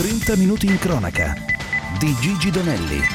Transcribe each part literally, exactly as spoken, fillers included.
trenta minuti in cronaca di Gigi Donelli.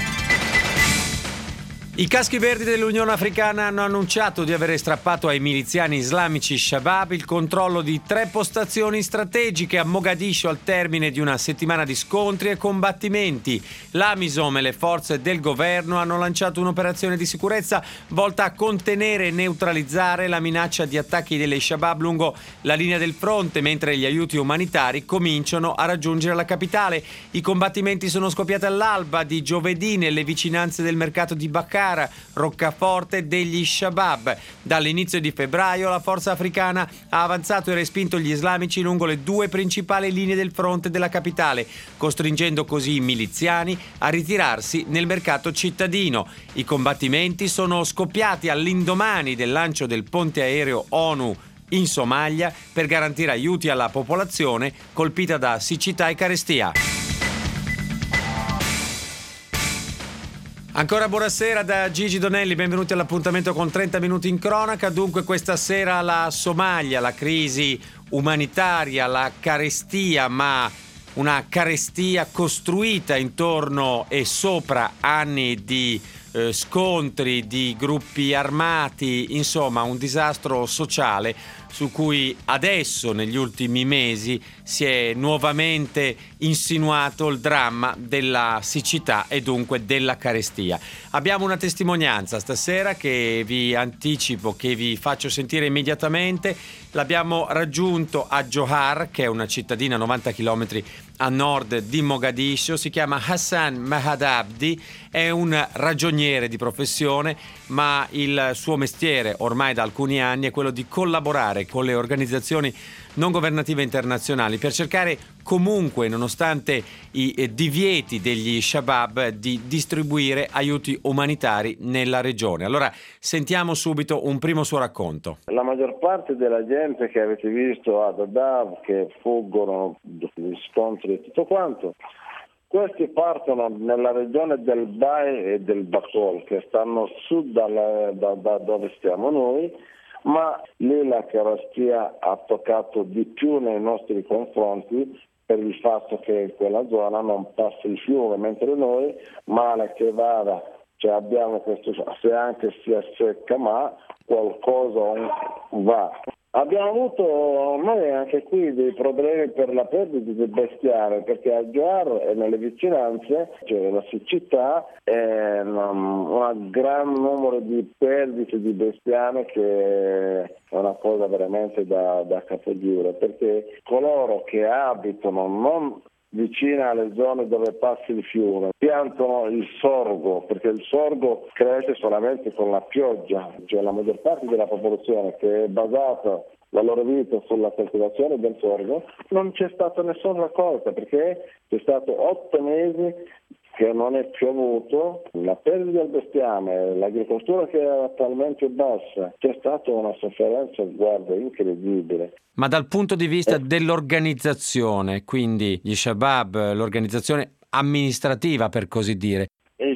I caschi verdi dell'Unione Africana hanno annunciato di avere strappato ai miliziani islamici Shabab il controllo di tre postazioni strategiche a Mogadiscio al termine di una settimana di scontri e combattimenti. L'Amisom e le forze del governo hanno lanciato un'operazione di sicurezza volta a contenere e neutralizzare la minaccia di attacchi delle Shabab lungo la linea del fronte, mentre gli aiuti umanitari cominciano a raggiungere la capitale. I combattimenti sono scoppiati all'alba di giovedì nelle vicinanze del mercato di Baccara, roccaforte degli Shabab. Dall'inizio di febbraio la forza africana ha avanzato e respinto gli islamici lungo le due principali linee del fronte della capitale, costringendo così i miliziani a ritirarsi nel mercato cittadino. I combattimenti sono scoppiati all'indomani del lancio del ponte aereo ONU in Somalia per garantire aiuti alla popolazione colpita da siccità e carestia. Ancora buonasera da Gigi Donelli, benvenuti all'appuntamento con trenta minuti in cronaca. Dunque questa sera la Somalia, la crisi umanitaria, la carestia, ma una carestia costruita intorno e sopra anni di eh, scontri, di gruppi armati, insomma un disastro sociale su cui adesso negli ultimi mesi si è nuovamente insinuato il dramma della siccità e dunque della carestia. Abbiamo una testimonianza stasera che vi anticipo, che vi faccio sentire immediatamente. L'abbiamo raggiunto a Johar, che è una cittadina a novanta chilometri a nord di Mogadiscio. Si chiama Hassan Mahadabdi, è un ragioniere di professione, ma il suo mestiere ormai da alcuni anni è quello di collaborare con le organizzazioni non governative internazionali per cercare comunque, nonostante i divieti degli Shabab, di distribuire aiuti umanitari nella regione. Allora sentiamo subito un primo suo racconto. La maggior parte della gente che avete visto a Dadaab, che fuggono gli scontri e tutto quanto, questi partono nella regione del Bai e del Bakol, che stanno a sud dalla, da, da dove stiamo noi, ma lì la carestia ha toccato di più nei nostri confronti per il fatto che in quella zona non passa il fiume, mentre noi, male che vada, cioè abbiamo questo, se anche si assecca, ma qualcosa va. Abbiamo avuto noi anche qui dei problemi per la perdita di bestiame, perché a Johar e nelle vicinanze c'è la siccità e un gran numero di perdite di bestiame, che è una cosa veramente da, da capogiro, perché coloro che abitano non vicino alle zone dove passa il fiume piantano il sorgo, perché il sorgo cresce solamente con la pioggia, cioè la maggior parte della popolazione che è basata la loro vita sulla coltivazione del sorgo, non c'è stata nessuna raccolta, perché c'è stato otto mesi che non è piovuto, la perdita del bestiame, l'agricoltura che è attualmente bassa, c'è stata una sofferenza, guarda, incredibile. Ma dal punto di vista eh. dell'organizzazione, quindi gli Shabab, l'organizzazione amministrativa per così dire, i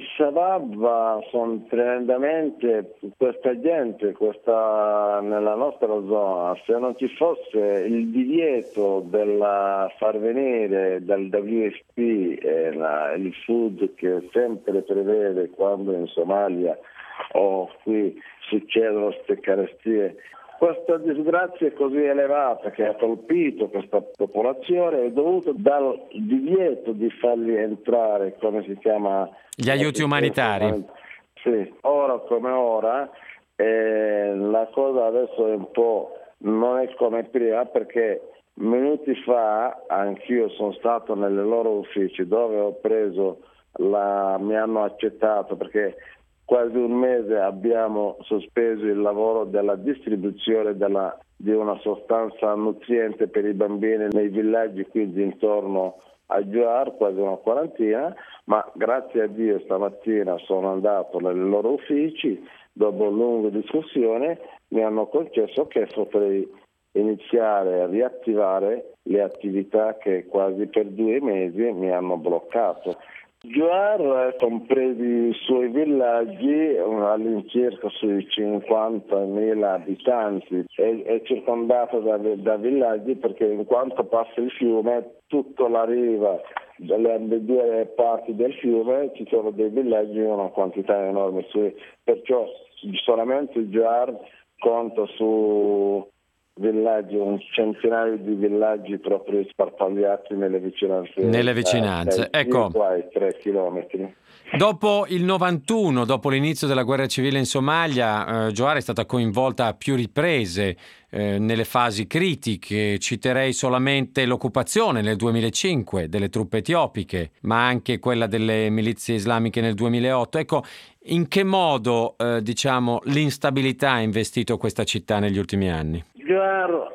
Shabab sono tremendamente questa gente, questa nella nostra zona. Se non ci fosse il divieto della far venire dal W F P e la, il food che sempre prevede quando in Somalia o qui succedono queste carestie, questa disgrazia è così elevata che ha colpito questa popolazione è dovuta dal divieto di farli entrare, come si chiama? Gli aiuti umanitari. Sì, ora come ora eh, la cosa adesso è un po' non è come prima, perché minuti fa anch'io sono stato nelle loro uffici dove ho preso la mi hanno accettato, perché quasi un mese abbiamo sospeso il lavoro della distribuzione della, di una sostanza nutriente per i bambini nei villaggi qui intorno a Johar, quasi una quarantina, ma grazie a Dio stamattina sono andato nei loro uffici, dopo lunga discussione mi hanno concesso che potrei iniziare a riattivare le attività che quasi per due mesi mi hanno bloccato. Johar, compresi i suoi villaggi, all'incirca sui cinquantamila abitanti, è, è circondato da, da villaggi, perché in quanto passa il fiume, tutta la riva dalle ambedue parti del fiume ci sono dei villaggi in una quantità enorme, perciò solamente Johar conta su villaggi, un centinaio di villaggi proprio sparpagliati nelle vicinanze. Nelle vicinanze, dai, ecco. Qua ai tre chilometri. Dopo il novantuno, dopo l'inizio della guerra civile in Somalia, eh, Johar è stata coinvolta a più riprese eh, nelle fasi critiche. Citerei solamente l'occupazione nel duemilacinque delle truppe etiopiche, ma anche quella delle milizie islamiche nel duemilaotto. Ecco, in che modo eh, diciamo l'instabilità ha investito questa città negli ultimi anni? Johar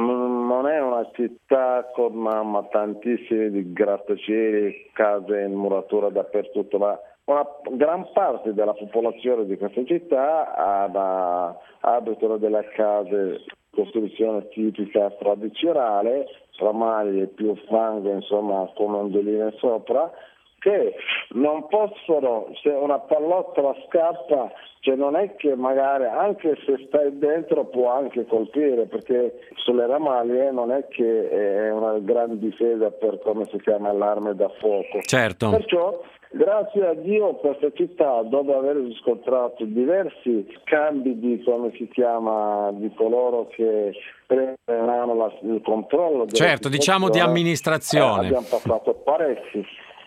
non è una città con ma, ma tantissimi di grattacieli, case in muratura dappertutto, ma una gran parte della popolazione di questa città ha da, abitano delle case costruzione tipica tradizionale, maglie più fango, insomma, come ondoline sopra, che non possono, se una pallottola scappa, cioè non è che magari anche se stai dentro può anche colpire, perché sulle ramaglie non è che è una gran difesa per, come si chiama, l'arma da fuoco. Certo. Perciò grazie a Dio questa città, dopo aver riscontrato diversi scambi di, come si chiama, di coloro che prendono il controllo della certo, diciamo di amministrazione. Eh, abbiamo passato parecchi.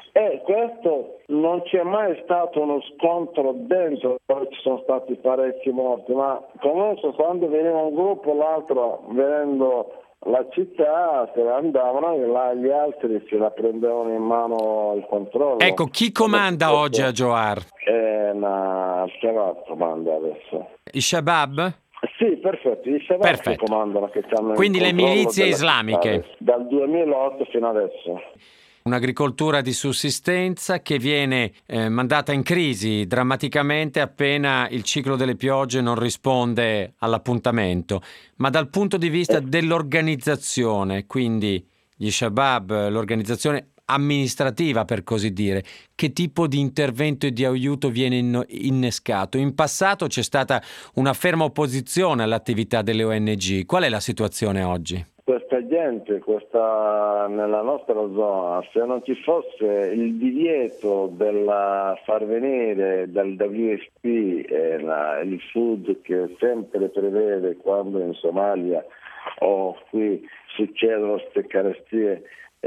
E questo non c'è mai stato uno scontro dentro, poi ci sono stati parecchi morti, ma comunque quando veniva un gruppo l'altro venendo la città se ne andavano e là gli altri se la prendevano in mano il controllo. Ecco, chi comanda oggi a Johar? È una Shabab comanda adesso. I Shabab? Sì, perfetto, i Shabab che comandano, che hanno quindi il le milizie della islamiche città, dal duemilaotto fino adesso. Un'agricoltura di sussistenza che viene eh, mandata in crisi drammaticamente appena il ciclo delle piogge non risponde all'appuntamento. Ma dal punto di vista dell'organizzazione, quindi gli Shabab, l'organizzazione amministrativa per così dire, che tipo di intervento e di aiuto viene in- innescato? In passato c'è stata una ferma opposizione all'attività delle O N G. Qual è la situazione oggi? Questa gente, questa, nella nostra zona, se non ci fosse il divieto della far venire dal W F P e la, il food che sempre prevede quando in Somalia o qui succedono queste carestie,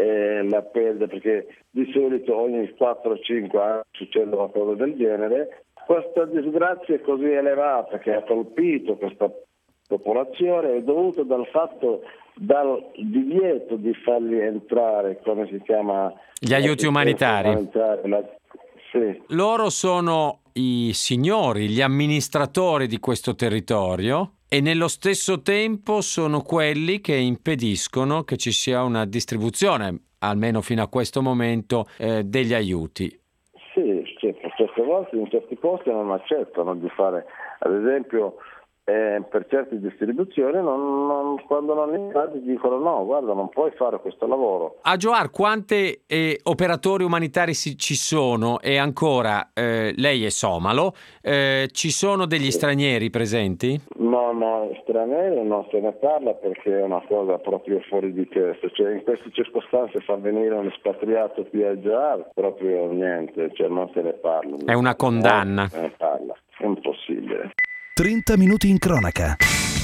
e la perde, perché di solito ogni quattro cinque anni succede una cosa del genere, questa disgrazia è così elevata che ha colpito questa popolazione è dovuto dal fatto dal divieto di farli entrare, come si chiama? Gli aiuti umanitari. umanitari la, sì. Loro sono i signori, gli amministratori di questo territorio e nello stesso tempo sono quelli che impediscono che ci sia una distribuzione, almeno fino a questo momento, eh, degli aiuti. Sì, sì, certe volte in certi posti non accettano di fare, ad esempio, Eh, per certe distribuzioni non, non, quando non li dicono no, guarda, non puoi fare questo lavoro. A Johar quanti eh, operatori umanitari si, ci sono? E ancora eh, lei è somalo, eh, ci sono degli sì. stranieri presenti? No, no, stranieri non se ne parla perché è una cosa proprio fuori di testa, cioè in queste circostanze far venire un espatriato qui a Johar proprio niente, cioè non se ne parla. È una condanna. Non se ne parla, è impossibile. trenta minuti in cronaca.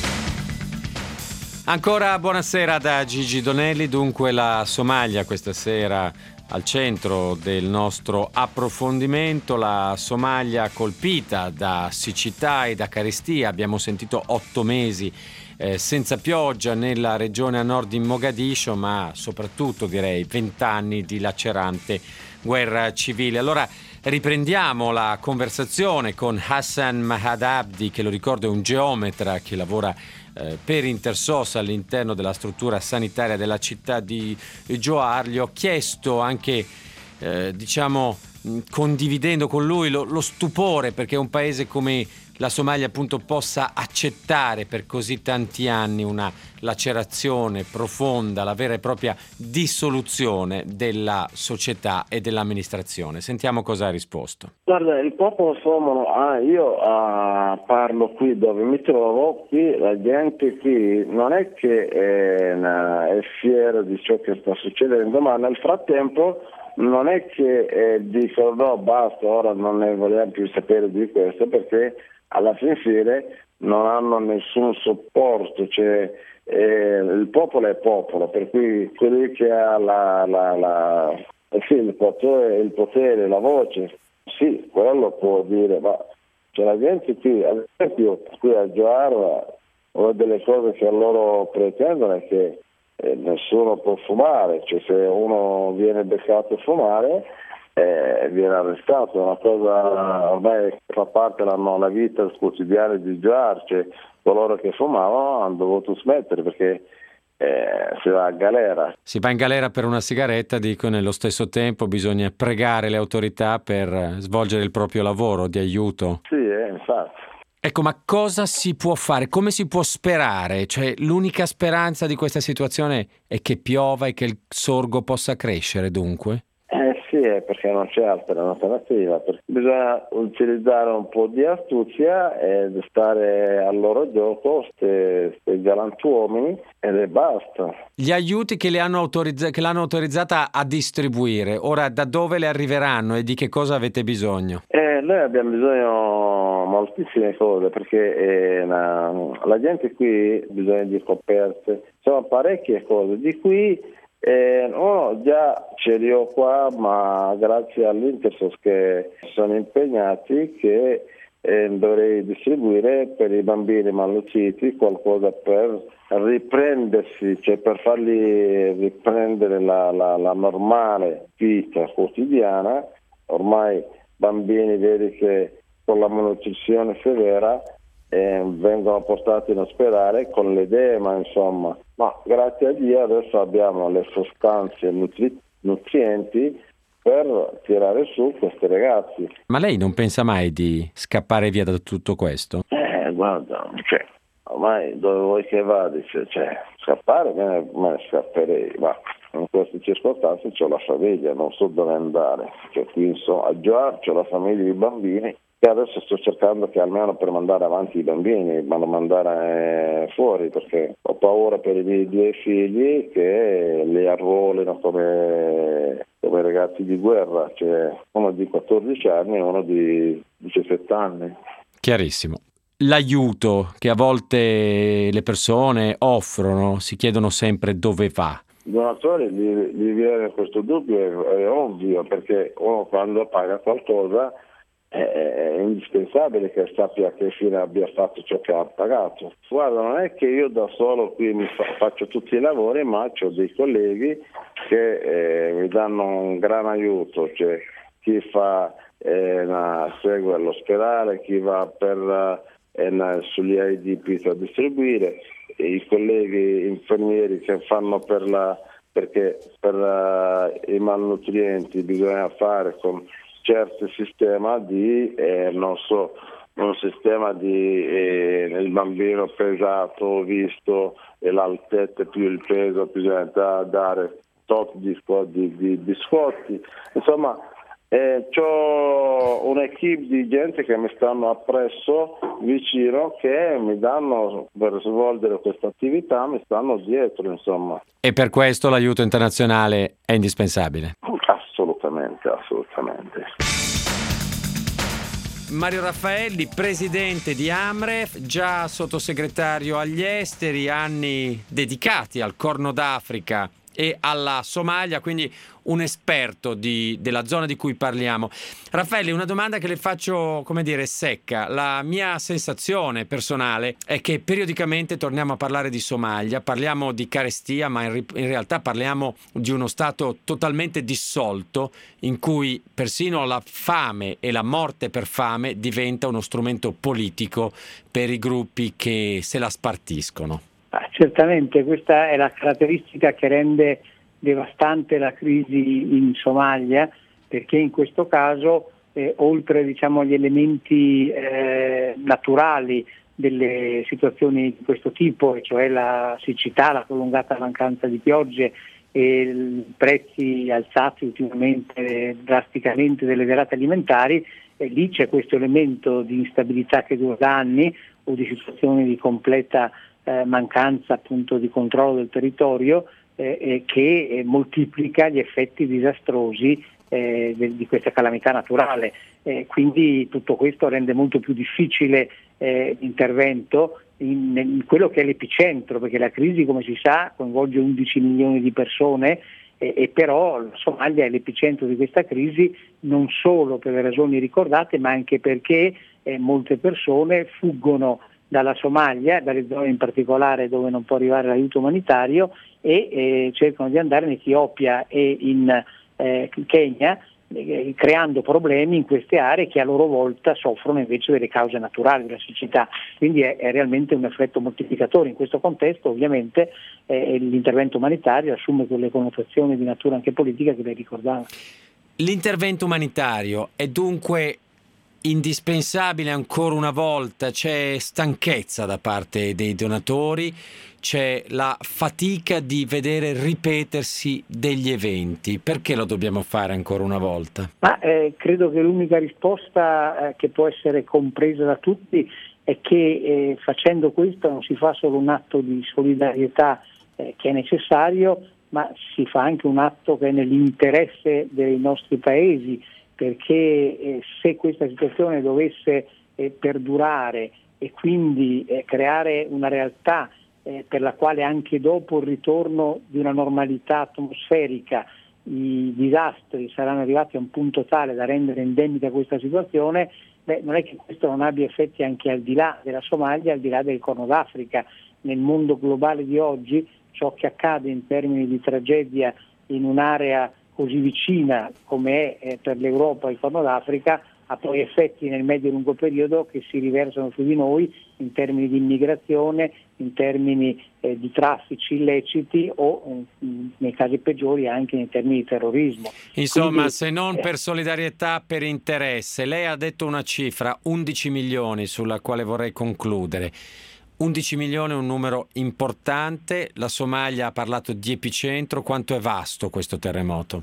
Ancora buonasera da Gigi Donelli. Dunque la Somalia questa sera al centro del nostro approfondimento, la Somalia colpita da siccità e da carestia. Abbiamo sentito otto mesi eh, senza pioggia nella regione a nord di Mogadiscio, ma soprattutto direi vent'anni di lacerante guerra civile. Allora riprendiamo la conversazione con Hassan Mahadabdi, che lo ricordo è un geometra che lavora eh, per Intersos all'interno della struttura sanitaria della città di Johar. Gli ho chiesto anche, eh, diciamo, condividendo con lui lo, lo stupore perché un paese come la Somalia appunto possa accettare per così tanti anni una lacerazione profonda, la vera e propria dissoluzione della società e dell'amministrazione. Sentiamo cosa ha risposto. Guarda, il popolo somalo, ah, io ah, parlo qui dove mi trovo, qui la gente qui non è che è, è fiera di ciò che sta succedendo, ma nel frattempo non è che eh, dicono no basta, ora non ne vogliamo più sapere di questo, perché alla fin fine non hanno nessun supporto, cioè eh, il popolo è popolo, per cui quelli che ha la, la, la, sì, il, potere, il potere, la voce, sì, quello può dire, ma c'è la gente qui, ad esempio qui a Giarra, una delle cose che loro pretendono è che eh, nessuno può fumare, cioè se uno viene beccato a fumare eh, viene arrestato, è una cosa ormai fa parte della vita quotidiana di Giarra, cioè coloro che fumavano hanno dovuto smettere perché Eh, si va a galera. Si va in galera per una sigaretta, dico, nello stesso tempo bisogna pregare le autorità per svolgere il proprio lavoro di aiuto. Sì, eh, infatti. Ecco, ma cosa si può fare? Come si può sperare? Cioè, l'unica speranza di questa situazione è che piova e che il sorgo possa crescere, dunque? Eh sì, è perché non c'è altra alternativa, perché bisogna utilizzare un po' di astuzia e stare al loro gioco, questi galantuomini, e basta. Gli aiuti che, le hanno autorizz- che l'hanno autorizzata a distribuire, ora da dove le arriveranno e di che cosa avete bisogno? Eh, noi abbiamo bisogno di moltissime cose, perché eh, la, la gente qui ha bisogno di coperte, sono parecchie cose, di qui Eh, uno già ce li ho qua, ma grazie all'Intersos che sono impegnati che eh, dovrei distribuire per i bambini malnutriti qualcosa per riprendersi, cioè per farli riprendere la, la, la normale vita quotidiana. Ormai bambini vedi che con la malnutrizione severa eh, vengono portati in ospedale con l'edema, insomma. Ma grazie a Dio adesso abbiamo le sostanze nutri- nutrienti per tirare su questi ragazzi. Ma lei non pensa mai di scappare via da tutto questo? Eh, guarda, cioè, ormai dove vuoi che vada, cioè, cioè scappare, me ne, me ne scapperei, ma in queste circostanze c'ho la famiglia, non so dove andare. Cioè, qui insomma, a Giar c'ho la famiglia di bambini, che adesso sto cercando che almeno per mandare avanti i bambini, ma non mandare eh, fuori, perché ho paura per i miei due figli che li arruolino come, come ragazzi di guerra, cioè uno di quattordici anni e uno di diciassette anni. Chiarissimo. L'aiuto che a volte le persone offrono, si chiedono sempre dove va. I donatori gli, gli viene questo dubbio, è, è ovvio, perché uno quando paga qualcosa è indispensabile che sappia che fine abbia fatto ciò che ha pagato. Guarda, non è che io da solo qui mi fa, faccio tutti i lavori, ma ho dei colleghi che eh, mi danno un gran aiuto, cioè chi fa eh, una, segue all'ospedale, chi va per eh, una, sugli I D P a distribuire, e i colleghi infermieri che fanno per la perché per uh, i malnutrienti bisogna fare con certo sistema di, eh, non so, un sistema di eh, il bambino pesato, visto e l'altezza più il peso, bisogna dare tot di, di, di biscotti. Insomma, eh, c'ho un'equipe di gente che mi stanno appresso, vicino, che mi danno, per svolgere questa attività, mi stanno dietro, insomma. E per questo l'aiuto internazionale è indispensabile? Assolutamente, assolutamente. Mario Raffaelli, presidente di Amref, già sottosegretario agli esteri, anni dedicati al Corno d'Africa e alla Somalia, quindi un esperto di, della zona di cui parliamo. Raffaelli, una domanda che le faccio, come dire, secca. La mia sensazione personale è che periodicamente torniamo a parlare di Somalia, parliamo di carestia, ma in, in realtà parliamo di uno stato totalmente dissolto, in cui persino la fame e la morte per fame diventa uno strumento politico per i gruppi che se la spartiscono. Ah, certamente questa è la caratteristica che rende devastante la crisi in Somalia, perché in questo caso eh, oltre diciamo agli elementi eh, naturali delle situazioni di questo tipo, e cioè la siccità, la prolungata mancanza di piogge e i prezzi alzati ultimamente drasticamente delle derrate alimentari, e lì c'è questo elemento di instabilità che dura da anni o di situazioni di completa eh, mancanza appunto di controllo del territorio eh, eh, che eh, moltiplica gli effetti disastrosi eh, de, di questa calamità naturale. Eh, quindi tutto questo rende molto più difficile eh, l'intervento in, in quello che è l'epicentro, perché la crisi, come si sa, coinvolge undici milioni di persone e, e però la Somalia è l'epicentro di questa crisi non solo per le ragioni ricordate, ma anche perché eh, molte persone fuggono dalla Somalia, dalle zone in particolare dove non può arrivare l'aiuto umanitario, e eh, cercano di andare in Etiopia e in eh, Kenya, eh, creando problemi in queste aree che a loro volta soffrono invece delle cause naturali della siccità. Quindi è, è realmente un effetto moltiplicatore. In questo contesto ovviamente eh, l'intervento umanitario assume quelle connotazioni di natura anche politica che lei ricordava. L'intervento umanitario è dunque indispensabile ancora una volta, c'è stanchezza da parte dei donatori, c'è la fatica di vedere ripetersi degli eventi. Perché lo dobbiamo fare ancora una volta? Ma eh, credo che l'unica risposta eh, che può essere compresa da tutti è che eh, facendo questo non si fa solo un atto di solidarietà eh, che è necessario, ma si fa anche un atto che è nell'interesse dei nostri paesi, perché eh, se questa situazione dovesse eh, perdurare e quindi eh, creare una realtà eh, per la quale anche dopo il ritorno di una normalità atmosferica i disastri saranno arrivati a un punto tale da rendere endemica questa situazione, beh, non è che questo non abbia effetti anche al di là della Somalia, al di là del Corno d'Africa. Nel mondo globale di oggi ciò che accade in termini di tragedia in un'area così vicina come è eh, per l'Europa il Corno d'Africa ha poi effetti nel medio e lungo periodo che si riversano su di noi in termini di immigrazione, in termini eh, di traffici illeciti o eh, nei casi peggiori anche in termini di terrorismo. Insomma, Quindi, se non eh, per solidarietà, per interesse. Lei ha detto una cifra, undici milioni, sulla quale vorrei concludere. undici milioni è un numero importante, la Somalia ha parlato di epicentro, quanto è vasto questo terremoto?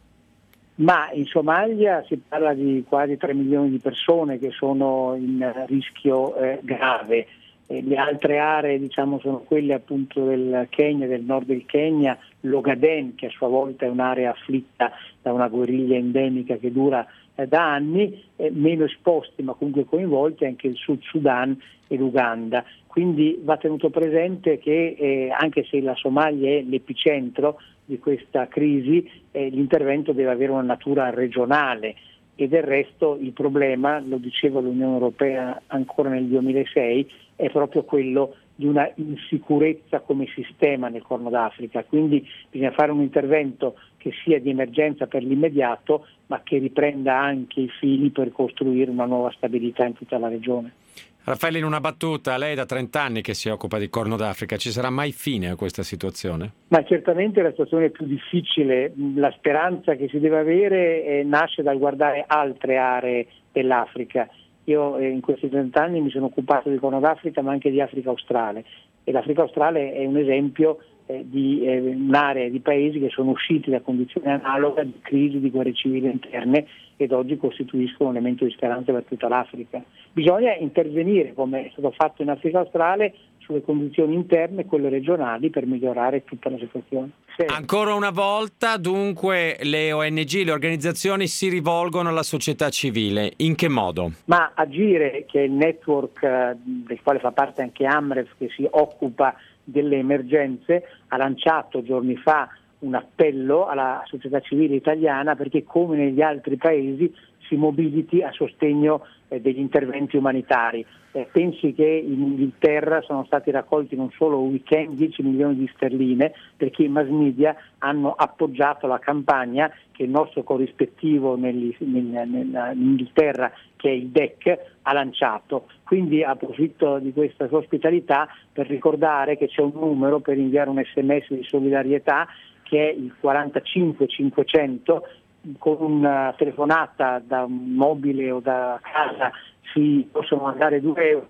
Ma in Somalia si parla di quasi tre milioni di persone che sono in rischio eh, grave. E le altre aree diciamo sono quelle appunto del Kenya, del nord del Kenya, l'Ogaden, che a sua volta è un'area afflitta da una guerriglia endemica che dura eh, da anni, eh, meno esposti ma comunque coinvolti anche il Sud Sudan e l'Uganda. Quindi va tenuto presente che eh, anche se la Somalia è l'epicentro di questa crisi, eh, l'intervento deve avere una natura regionale, e del resto il problema, lo diceva l'Unione Europea ancora nel duemilasei, è proprio quello di una insicurezza come sistema nel Corno d'Africa. Quindi bisogna fare un intervento che sia di emergenza per l'immediato, ma che riprenda anche i fili per costruire una nuova stabilità in tutta la regione. Raffaele, in una battuta, lei da trenta anni che si occupa di Corno d'Africa, ci sarà mai fine a questa situazione? Ma certamente la situazione è più difficile. La speranza che si deve avere eh, nasce dal guardare altre aree dell'Africa. Io eh, in questi trenta anni mi sono occupato di Corno d'Africa ma anche di Africa australe, e l'Africa australe è un esempio eh, di eh, un'area di paesi che sono usciti da condizioni analoghe di crisi, di guerre civili interne, ed oggi costituiscono un elemento di speranza per tutta l'Africa. Bisogna intervenire, come è stato fatto in Africa australe, sulle condizioni interne, quelle regionali, per migliorare tutta la situazione. Sì. Ancora una volta, dunque, le O N G, le organizzazioni si rivolgono alla società civile. In che modo? Ma Agire, che è il network eh, del quale fa parte anche Amref, che si occupa delle emergenze, ha lanciato giorni fa un appello alla società civile italiana perché, come negli altri paesi, si mobiliti a sostegno eh, degli interventi umanitari. Eh, pensi che in Inghilterra sono stati raccolti non solo un weekend dieci milioni di sterline, perché i mass media hanno appoggiato la campagna che il nostro corrispettivo nel, nel, nel, in Inghilterra, che è il D E C, ha lanciato. Quindi approfitto di questa sua ospitalità per ricordare che c'è un numero per inviare un sms di solidarietà, che è il quarantacinque cinquecento, con una telefonata da un mobile o da casa si possono mandare due euro,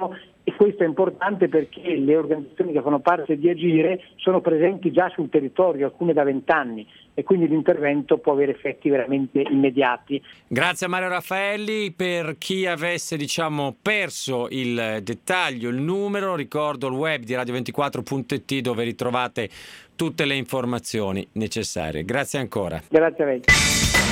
E questo è importante perché le organizzazioni che fanno parte di Agire sono presenti già sul territorio, alcune da vent'anni, e quindi l'intervento può avere effetti veramente immediati. Grazie a Mario Raffaelli. Per chi avesse diciamo perso il dettaglio, il numero, ricordo il web di radio ventiquattro punto it dove ritrovate tutte le informazioni necessarie. Grazie ancora. Grazie a lei.